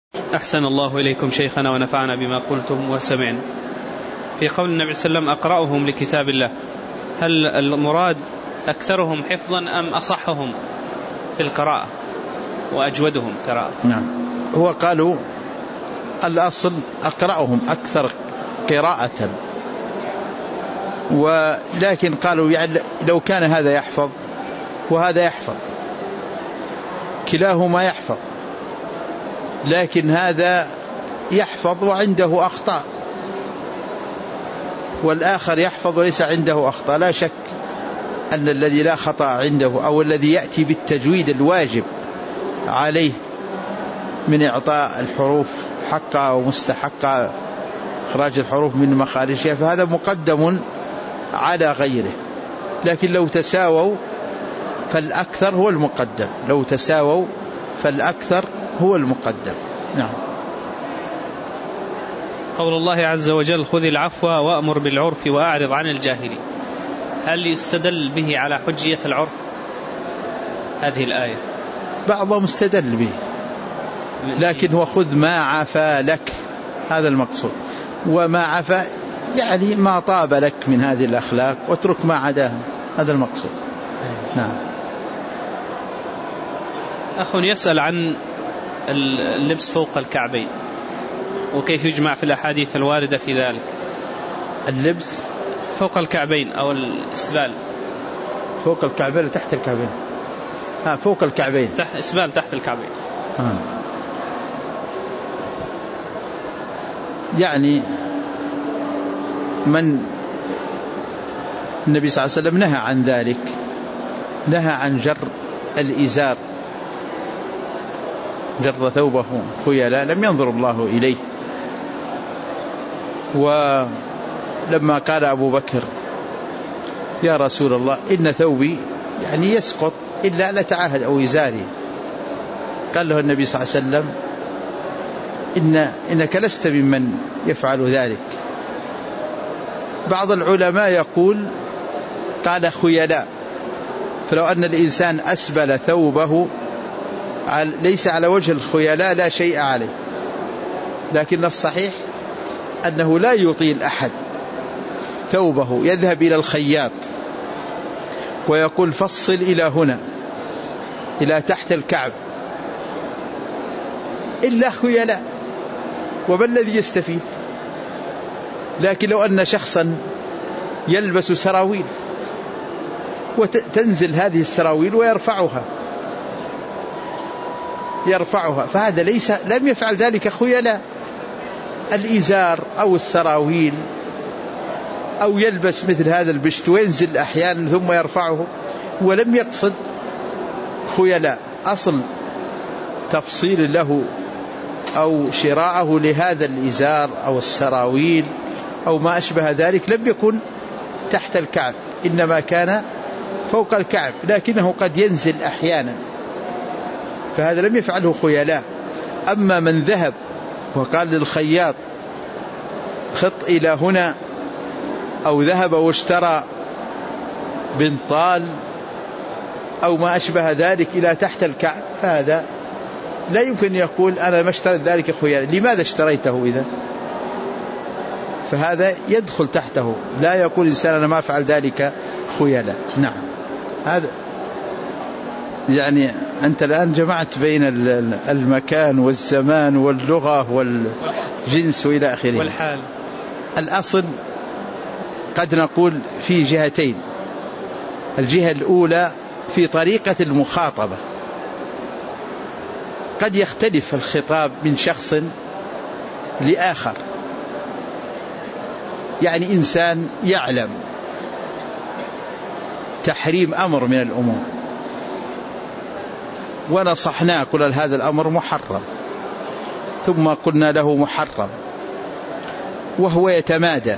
أحسن الله إليكم شيخنا ونفعنا بما قلتم وسمعنا. في قول النبي صلى الله عليه وسلم أقرأهم لكتاب الله، هل المراد أكثرهم حفظا أم أصحهم في القراءة وأجودهم قراءة؟ نعم، هو قالوا الأصل أقرأهم أكثر قراءة، ولكن قالوا يعني لو كان هذا يحفظ وهذا يحفظ كلاهما يحفظ، لكن هذا يحفظ وعنده أخطاء والآخر يحفظ وليس عنده أخطاء، لا شك أن الذي لا خطأ عنده أو الذي يأتي بالتجويد الواجب عليه من إعطاء الحروف حقها ومستحقها، إخراج الحروف من مخارجها، فهذا مقدم على غيره. لكن لو تساووا فالأكثر هو المقدم، لو تساووا فالأكثر هو المقدم. نعم. قول الله عز وجل خذ العفو وأمر بالعرف وأعرض عن الجاهلين، هل يستدل به على حجية العرف هذه الآية؟ بعضهم استدل به، لكن هو خذ ما عفا لك، هذا المقصود، وما عفا يعني ما طاب لك من هذه الأخلاق واترك ما عداها، هذا المقصود. نعم. أخ يسأل عن اللبس فوق الكعبين وكيف يجمع في الأحاديث الواردة في ذلك. اللبس فوق الكعبين أو الإسبال فوق الكعبين وتحت الكعبين. فوق الكعبين، إسبال تحت الكعبين. يعني من النبي صلى الله عليه وسلم نهى عن ذلك، نهى عن جر الإزار، جر ثوبه خيلاء لم ينظر الله إليه. ولما قال أبو بكر يا رسول الله إن ثوبي يعني يسقط إلا نتعاهد أو إزاري، قال له النبي صلى الله عليه وسلم إنك لست ممن يفعل ذلك. بعض العلماء يقول قال خيلاء، فلو أن الإنسان أسبل ثوبه ليس على وجه الخيلاء لا شيء عليه، لكن الصحيح أنه لا يطيل أحد ثوبه، يذهب إلى الخياط ويقول فصل إلى هنا إلى تحت الكعب إلا خيلاء، وما الذي يستفيد؟ لكن لو أن شخصا يلبس سراويل وتنزل هذه السراويل ويرفعها فهذا لم يفعل ذلك خيلاء. الإزار أو السراويل أو يلبس مثل هذا البشت وينزل أحيانا ثم يرفعه ولم يقصد خيلاء. أصل تفصيل له أو شراعه لهذا الإزار أو السراويل أو ما أشبه ذلك لم يكن تحت الكعب، إنما كان فوق الكعب، لكنه قد ينزل أحيانا، فهذا لم يفعله خيلاء. أما من ذهب وقال للخياط خط إلى هنا، أو ذهب واشترى بنطال أو ما أشبه ذلك إلى تحت الكعب، فهذا لا يمكن يقول أنا ما اشتريت ذلك خيلاء. لماذا اشتريته إذا؟ فهذا يدخل تحته، لا يقول إنسان أنا ما أفعل ذلك خيلاء. نعم. هذا يعني أنت الآن جمعت بين المكان والزمان واللغة والجنس وإلى آخره والحال. الأصل قد نقول في جهتين. الجهة الأولى في طريقة المخاطبة، قد يختلف الخطاب من شخص لآخر، يعني إنسان يعلم تحريم أمر من الأمور ونصحناه قل هذا الأمر محرم، ثم قلنا له محرم وهو يتمادى،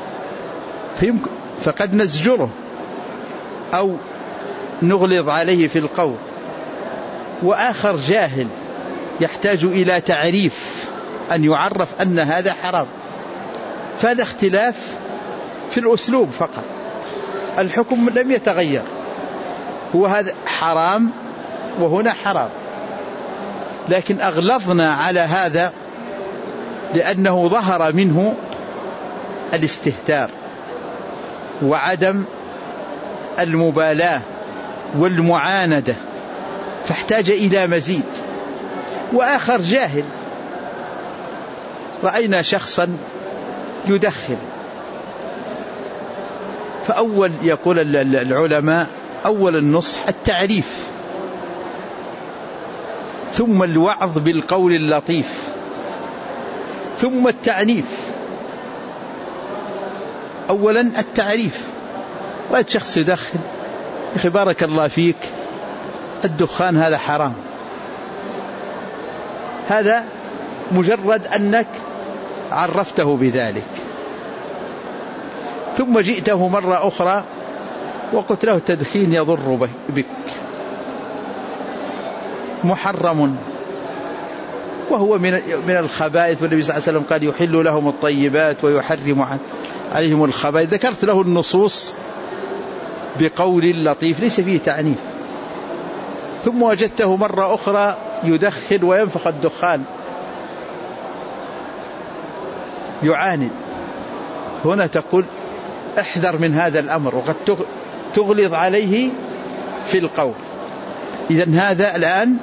فقد نزجره أو نغلظ عليه في القول. وآخر جاهل يحتاج إلى تعريف، أن يعرف أن هذا حرام، فهذا اختلاف في الأسلوب فقط، الحكم لم يتغير، هو هذا حرام وهنا حرام. لكن أغلظنا على هذا لأنه ظهر منه الاستهتار وعدم المبالاة والمعاندة، فاحتاج إلى مزيد. وآخر جاهل، رأينا شخصا يدخن، فأول يقول العلماء أول النصح التعريف، ثم الوعظ بالقول اللطيف، ثم التعنيف. أولا التعريف، رأيت شخص يدخن، يا أخي بارك الله فيك الدخان هذا حرام، هذا مجرد أنك عرفته بذلك. ثم جئته مرة أخرى وقلت له التدخين يضر بك، محرم، وهو من الخبائث، والنبي صلى الله عليه وسلم قال يحل لهم الطيبات ويحرم عليهم الخبائث. ذكرت له النصوص بقول لطيف ليس فيه تعنيف. ثم وجدته مرة أخرى يدخن وينفخ الدخان، يعاند. هنا تقول احذر من هذا الأمر، وقد تغلظ عليه في القول. إذن هذا الآن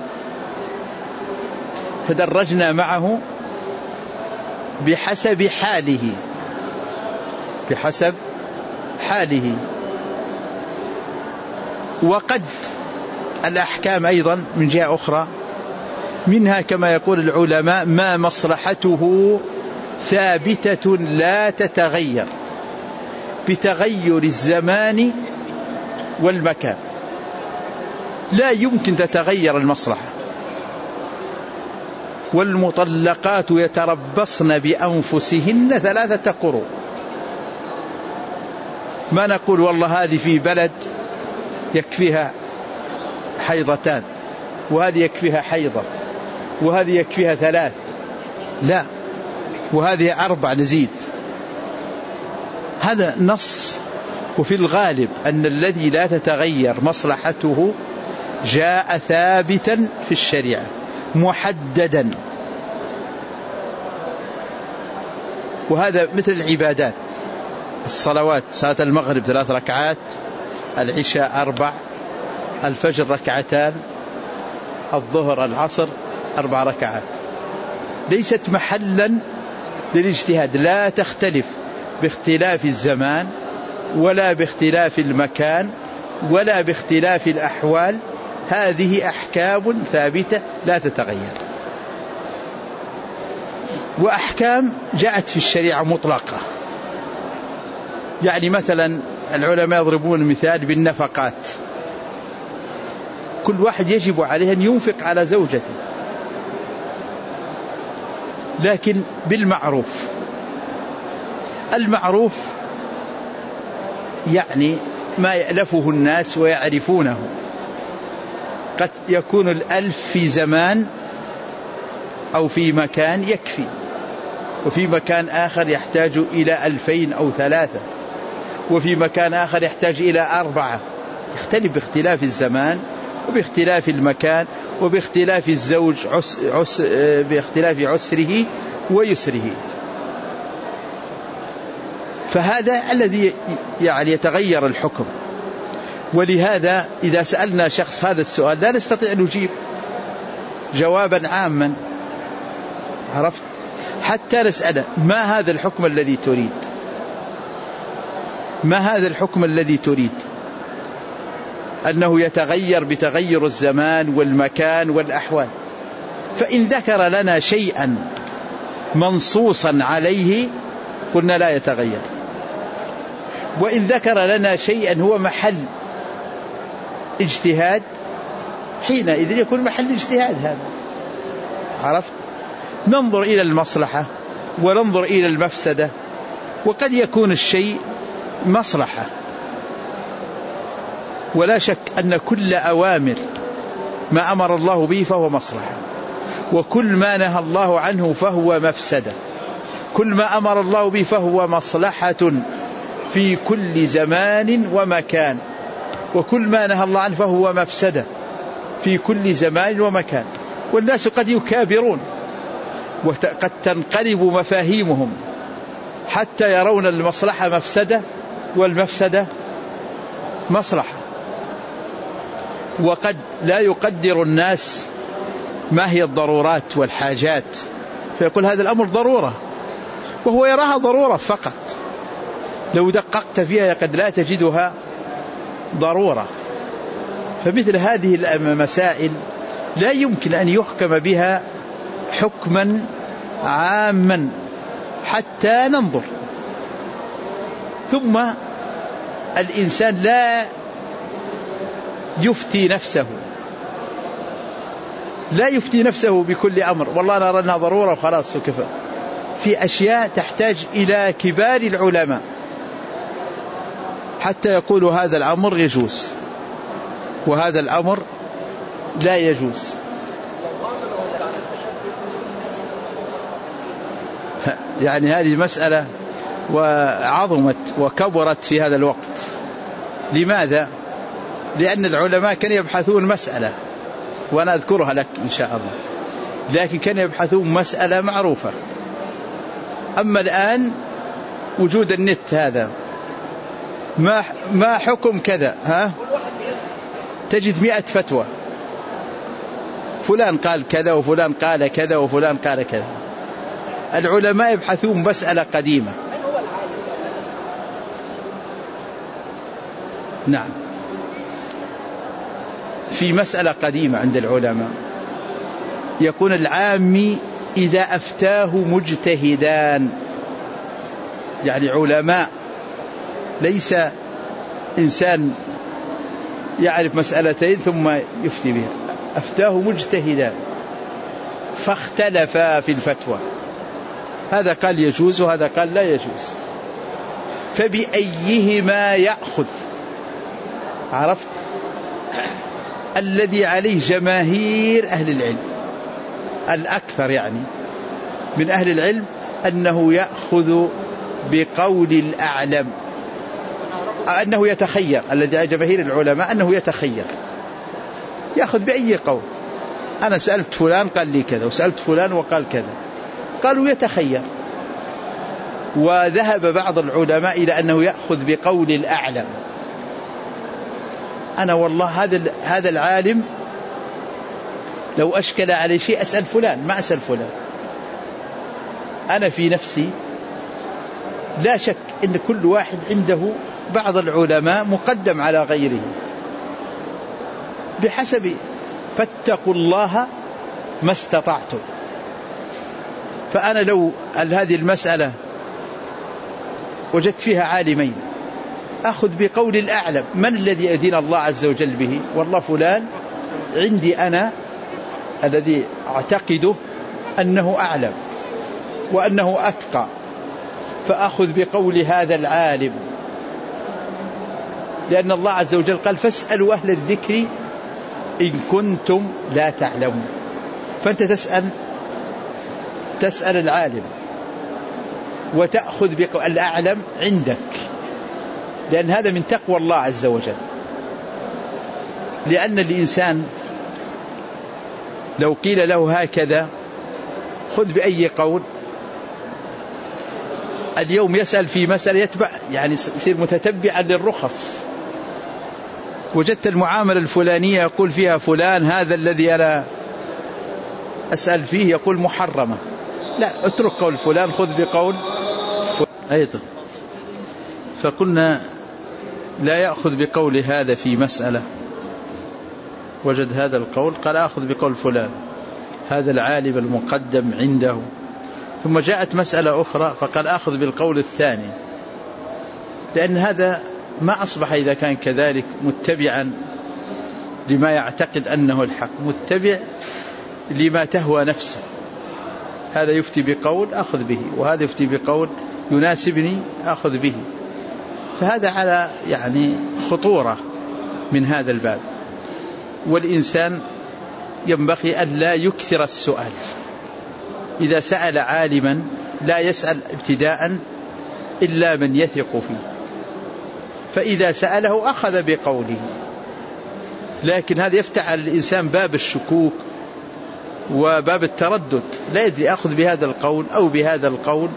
تدرجنا معه بحسب حاله، بحسب حاله. وقد الأحكام أيضا من جهة أخرى، منها كما يقول العلماء ما مصلحته ثابتة لا تتغير بتغير الزمان والمكان، لا يمكن تتغير المصلحة. والمطلقات يتربصن بأنفسهن 3 قروء. ما نقول والله هذه في بلد يكفيها حيضتان، وهذه يكفيها حيضة، وهذه يكفيها 3، لا، وهذه 4 نزيد. هذا نص. وفي الغالب أن الذي لا تتغير مصلحته جاء ثابتا في الشريعة محددا. وهذا مثل العبادات، الصلوات، صلاة المغرب 3 ركعات، العشاء 4، الفجر 2 الظهر العصر 4 ركعات، ليست محلا للاجتهاد، لا تختلف باختلاف الزمان ولا باختلاف المكان ولا باختلاف الأحوال. هذه أحكام ثابتة لا تتغير. وأحكام جاءت في الشريعة مطلقة، يعني مثلا العلماء يضربون مثال بالنفقات، كل واحد يجب عليه أن ينفق على زوجته، لكن بالمعروف. المعروف يعني ما يألفه الناس ويعرفونه. قد يكون 1000 في زمان أو في مكان يكفي، وفي مكان آخر يحتاج إلى 2000 أو 3، وفي مكان آخر يحتاج إلى 4. يختلف باختلاف الزمان وباختلاف المكان وباختلاف الزوج، باختلاف عسره ويسره. فهذا الذي يعني يتغير الحكم. ولهذا إذا سألنا شخص هذا السؤال لا نستطيع نجيب جوابا عاما، عرفت؟ حتى نسأله ما هذا الحكم الذي تريد، ما هذا الحكم الذي تريد، أنه يتغير بتغير الزمان والمكان والأحوال. فإن ذكر لنا شيئا منصوصا عليه قلنا لا يتغير، وإن ذكر لنا شيئا هو محل اجتهاد حينئذ يكون محل اجتهاد هذا، عرفت؟ ننظر إلى المصلحة وننظر إلى المفسدة، وقد يكون الشيء مصلحة. ولا شك أن كل أوامر ما أمر الله به فهو مصلحة، وكل ما نهى الله عنه فهو مفسدة. كل ما أمر الله به فهو مصلحة في كل زمان ومكان، وكل ما نهى الله عنه فهو مفسدة في كل زمان ومكان. والناس قد يكابرون وقد تنقلب مفاهيمهم حتى يرون المصلحة مفسدة والمفسدة مصلحة، وقد لا يقدر الناس ما هي الضرورات والحاجات، فيقول هذا الأمر ضرورة وهو يراها ضرورة فقط، لو دققت فيها قد لا تجدها ضرورة. فمثل هذه المسائل لا يمكن أن يحكم بها حكما عاما حتى ننظر. ثم الإنسان لا يفتي نفسه بكل أمر، والله نرى أنها ضرورة وخلاص وكفى. في أشياء تحتاج إلى كبار العلماء حتى يقولوا هذا الأمر يجوز وهذا الأمر لا يجوز. يعني هذه مسألة وعظمت وكبرت في هذا الوقت. لماذا؟ لأن العلماء كانوا يبحثون مسألة، وأنا أذكرها لك إن شاء الله، لكن كانوا يبحثون مسألة معروفة. أما الآن وجود النت هذا، ما حكم كذا، تجد 100 فتوى، فلان قال كذا وفلان قال كذا وفلان قال كذا. العلماء يبحثون مسألة قديمة. نعم، في مسألة قديمة عند العلماء يكون العامي إذا أفتاه مجتهدان، يعني علماء، ليس إنسان يعرف مسألتين ثم يفتي بها، أفتاه مجتهدان فاختلفا في الفتوى، هذا قال يجوز وهذا قال لا يجوز، فبأيهما يأخذ؟ عرفت؟ الذي عليه جماهير أهل العلم الأكثر يعني من أهل العلم أنه يأخذ بقول الأعلم، أنه يتخير. الذي على جماهير العلماء أنه يتخير، يأخذ بأي قول. أنا سألت فلان قال لي كذا وسألت فلان وقال كذا، قالوا يتخير. وذهب بعض العلماء إلى أنه يأخذ بقول الأعلم. أنا والله هذا العالم لو أشكل عليه شيء أسأل فلان، ما أسأل فلان. أنا في نفسي لا شك أن كل واحد عنده بعض العلماء مقدم على غيره بحسب، فاتقوا الله ما استطعتم. فأنا لو هذه المسألة وجدت فيها عالمين أخذ بقول الأعلم. من الذي أدين الله عز وجل به؟ والله فلان عندي أنا الذي أعتقده أنه أعلم وأنه أتقى، فأخذ بقول هذا العالم، لأن الله عز وجل قال فاسألوا أهل الذكر إن كنتم لا تعلمون. فأنت تسأل العالم وتأخذ بقول الأعلم عندك، لأن هذا من تقوى الله عز وجل. لأن الإنسان لو قيل له هكذا خذ بأي قول، اليوم يسأل في مسألة يتبع، يعني يصير متتبعا للرخص. وجدت المعاملة الفلانية يقول فيها فلان هذا الذي أنا أسأل فيه يقول محرمة، لا، اترك قول فلان، خذ بقول أيضا. فقلنا لا يأخذ بقول هذا في مسألة، وجد هذا القول قال أخذ بقول فلان هذا العالم المقدم عنده. ثم جاءت مسألة أخرى فقال أخذ بالقول الثاني، لأن هذا ما أصبح إذا كان كذلك متبعا لما يعتقد أنه الحق، متبع لما تهوى نفسه. هذا يفتي بقول أخذ به، وهذا يفتي بقول يناسبني أخذ به. فهذا على يعني خطورة من هذا الباب. والإنسان ينبغي أن لا يكثر السؤال. إذا سأل عالما لا يسأل ابتداء إلا من يثق فيه، فإذا سأله أخذ بقوله. لكن هذا يفتح على الإنسان باب الشكوك وباب التردد، لا يدري أخذ بهذا القول أو بهذا القول،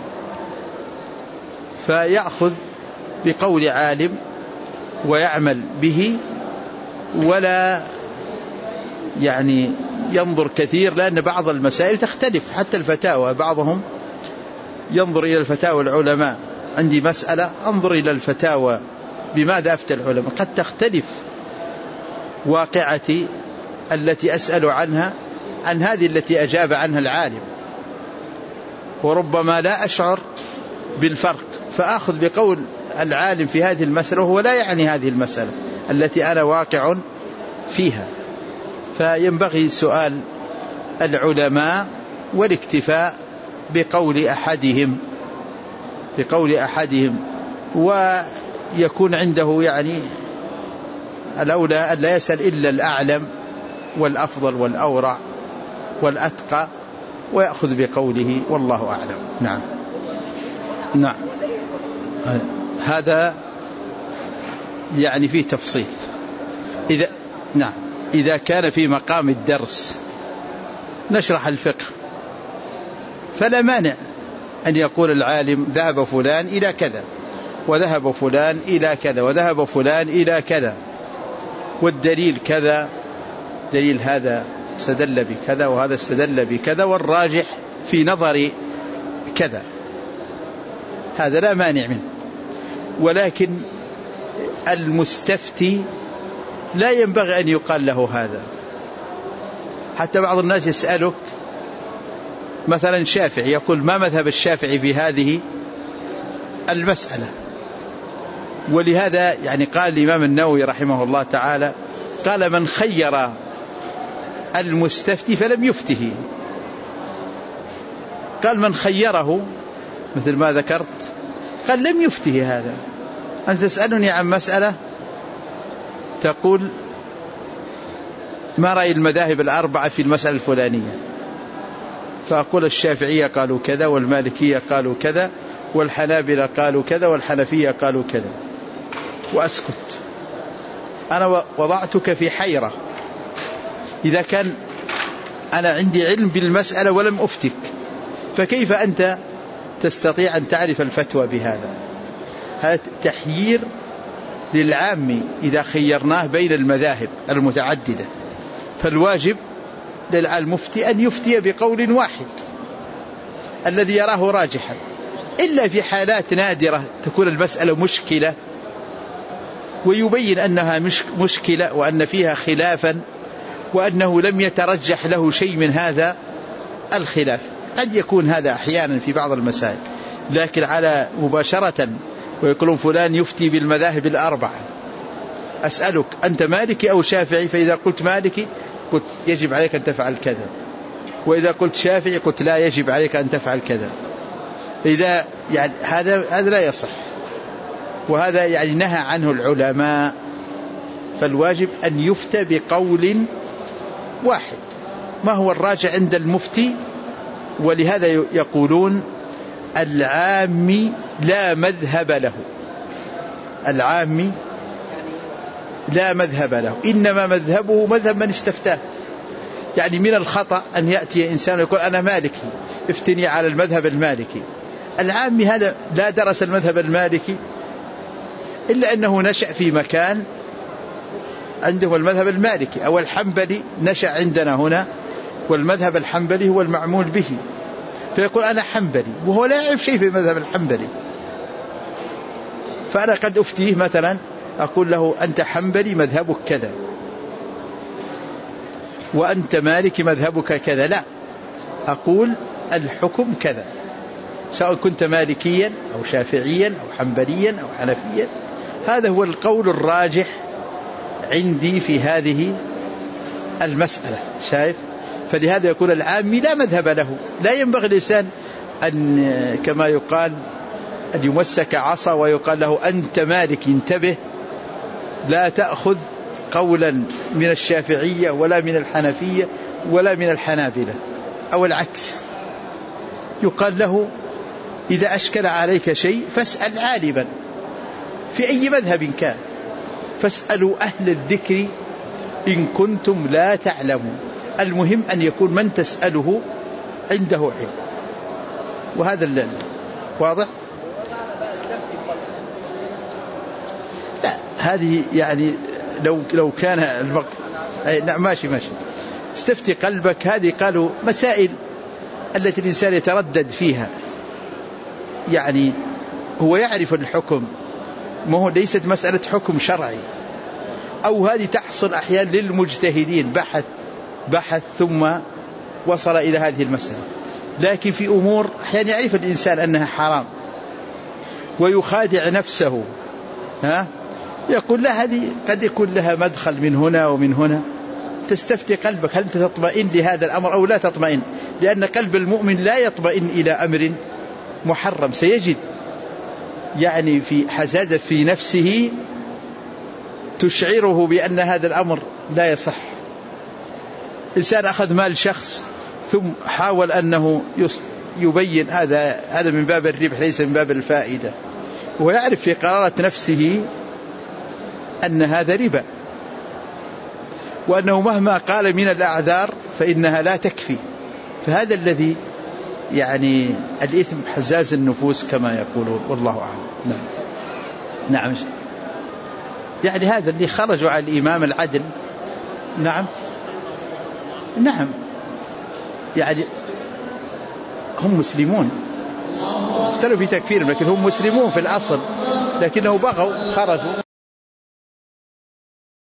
فيأخذ بقول عالم ويعمل به، ولا يعني ينظر كثير، لأن بعض المسائل تختلف، حتى الفتاوى بعضهم ينظر إلى الفتاوى العلماء، عندي مسألة أنظر إلى الفتاوى بماذا أفتى العلماء، قد تختلف واقعتي التي أسأل عنها عن هذه التي أجاب عنها العالم، وربما لا أشعر بالفرق، فأخذ بقول العالم في هذه المسألة وهو لا يعني هذه المسألة التي أنا واقع فيها. فينبغي سؤال العلماء والاكتفاء بقول أحدهم، ويكون عنده يعني الأولى أن لا يسأل إلا الأعلم والأفضل والأورع والأتقى، ويأخذ بقوله، والله أعلم. نعم هذا يعني فيه تفصيل. إذا كان في مقام الدرس نشرح الفقه فلا مانع أن يقول العالم ذهب فلان إلى كذا، وذهب فلان إلى كذا، وذهب فلان إلى كذا، والدليل كذا، دليل هذا استدل بكذا وهذا استدل بكذا، والراجح في نظر كذا، هذا لا مانع منه. ولكن المستفتي لا ينبغي أن يقال له هذا. حتى بعض الناس يسألك مثلا شافعي، يقول ما مذهب الشافعي في هذه المسألة؟ ولهذا يعني قال الإمام النووي رحمه الله تعالى، قال من خير المستفتي فلم يفته، قال من خيره مثل ما ذكرت قال لم يفته. هذا أنت تسألني عن مسألة تقول ما رأي المذاهب الأربعة في المسألة الفلانية، فأقول الشافعية قالوا كذا، والمالكية قالوا كذا، والحنابلة قالوا كذا، والحنفية قالوا كذا، وأسكت. أنا وضعتك في حيرة، إذا كان أنا عندي علم بالمسألة ولم أفتك، فكيف أنت تستطيع أن تعرف الفتوى بهذا؟ هذا تحيير للعام إذا خيرناه بين المذاهب المتعددة، فالواجب للمفتي أن يفتي بقول واحد الذي يراه راجحا، إلا في حالات نادرة تكون المسألة مشكلة ويبين أنها مشكلة وأن فيها خلافا وأنه لم يترجح له شيء من هذا الخلاف، قد يكون هذا أحيانا في بعض المسائل. لكن على مباشرة ويقولون فلان يفتي بالمذاهب الأربعة، أسألك أنت مالكي أو شافعي؟ فإذا قلت مالكي قلت يجب عليك أن تفعل كذا، وإذا قلت شافعي قلت لا يجب عليك أن تفعل كذا. إذا يعني هذا لا يصح، وهذا يعني نهى عنه العلماء. فالواجب أن يفتى بقول واحد، ما هو الراجع عند المفتي. ولهذا يقولون العام لا مذهب له، العام لا مذهب له، إنما مذهبه مذهب من استفتاه. يعني من الخطأ أن يأتي إنسان ويقول أنا مالكي افتني على المذهب المالكي. العام هذا لا درس المذهب المالكي إلا أنه نشأ في مكان عنده المذهب المالكي، أو الحنبلي نشأ عندنا هنا والمذهب الحنبلي هو المعمول به، فيقول أنا حنبلي وهو لا يعرف شيء في المذهب الحنبلي. فأنا قد أفتيه مثلا أقول له أنت حنبلي مذهبك كذا، وأنت مالكي مذهبك كذا، لا، أقول الحكم كذا، سواء كنت مالكيا أو شافعيا أو حنبليا أو حنفيا. هذا هو القول الراجح عندي في هذه المسألة. شايف؟ فلهذا يقول العامي لا مذهب له. لا ينبغي الإنسان أن كما يقال أن يمسك عصا ويقال له أنت مالك، انتبه، لا تأخذ قولا من الشافعية ولا من الحنفية ولا من الحنابلة، أو العكس. يقال له إذا أشكل عليك شيء فاسأل عالما في أي مذهب كان، فاسألوا أهل الذكر إن كنتم لا تعلمون. المهم أن يكون من تسأله عنده علم، وهذا اللي واضح. لا هذه يعني لو كان نعم ماشي استفتي قلبك، هذه قالوا مسائل التي الإنسان يتردد فيها، يعني هو يعرف الحكم، ما هو ليست مسألة حكم شرعي، أو هذه تحصل أحيانا للمجتهدين، بحث ثم وصل إلى هذه المسألة. لكن في أمور أحيانا يعرف الإنسان أنها حرام ويخادع نفسه، يقول لا هذه قد يكون لها مدخل من هنا ومن هنا. تستفتي قلبك هل تطمئن لهذا الأمر أو لا تطمئن، لأن قلب المؤمن لا يطمئن إلى أمر محرم، سيجد يعني في حزازة في نفسه تشعره بأن هذا الأمر لا يصح. إنسان أخذ مال شخص ثم حاول أنه يبين هذا من باب الربح ليس من باب الفائدة، ويعرف في قرارة نفسه أن هذا ربا، وأنه مهما قال من الأعذار فإنها لا تكفي. فهذا الذي يعني الإثم حزاز النفوس كما يقولون، والله أعلم. نعم يعني هذا اللي خرجوا على الإمام العدل. نعم يعني هم مسلمون، اختلفوا في تكفيرهم لكن هم مسلمون في الأصل، لكنه بغوا خرجوا.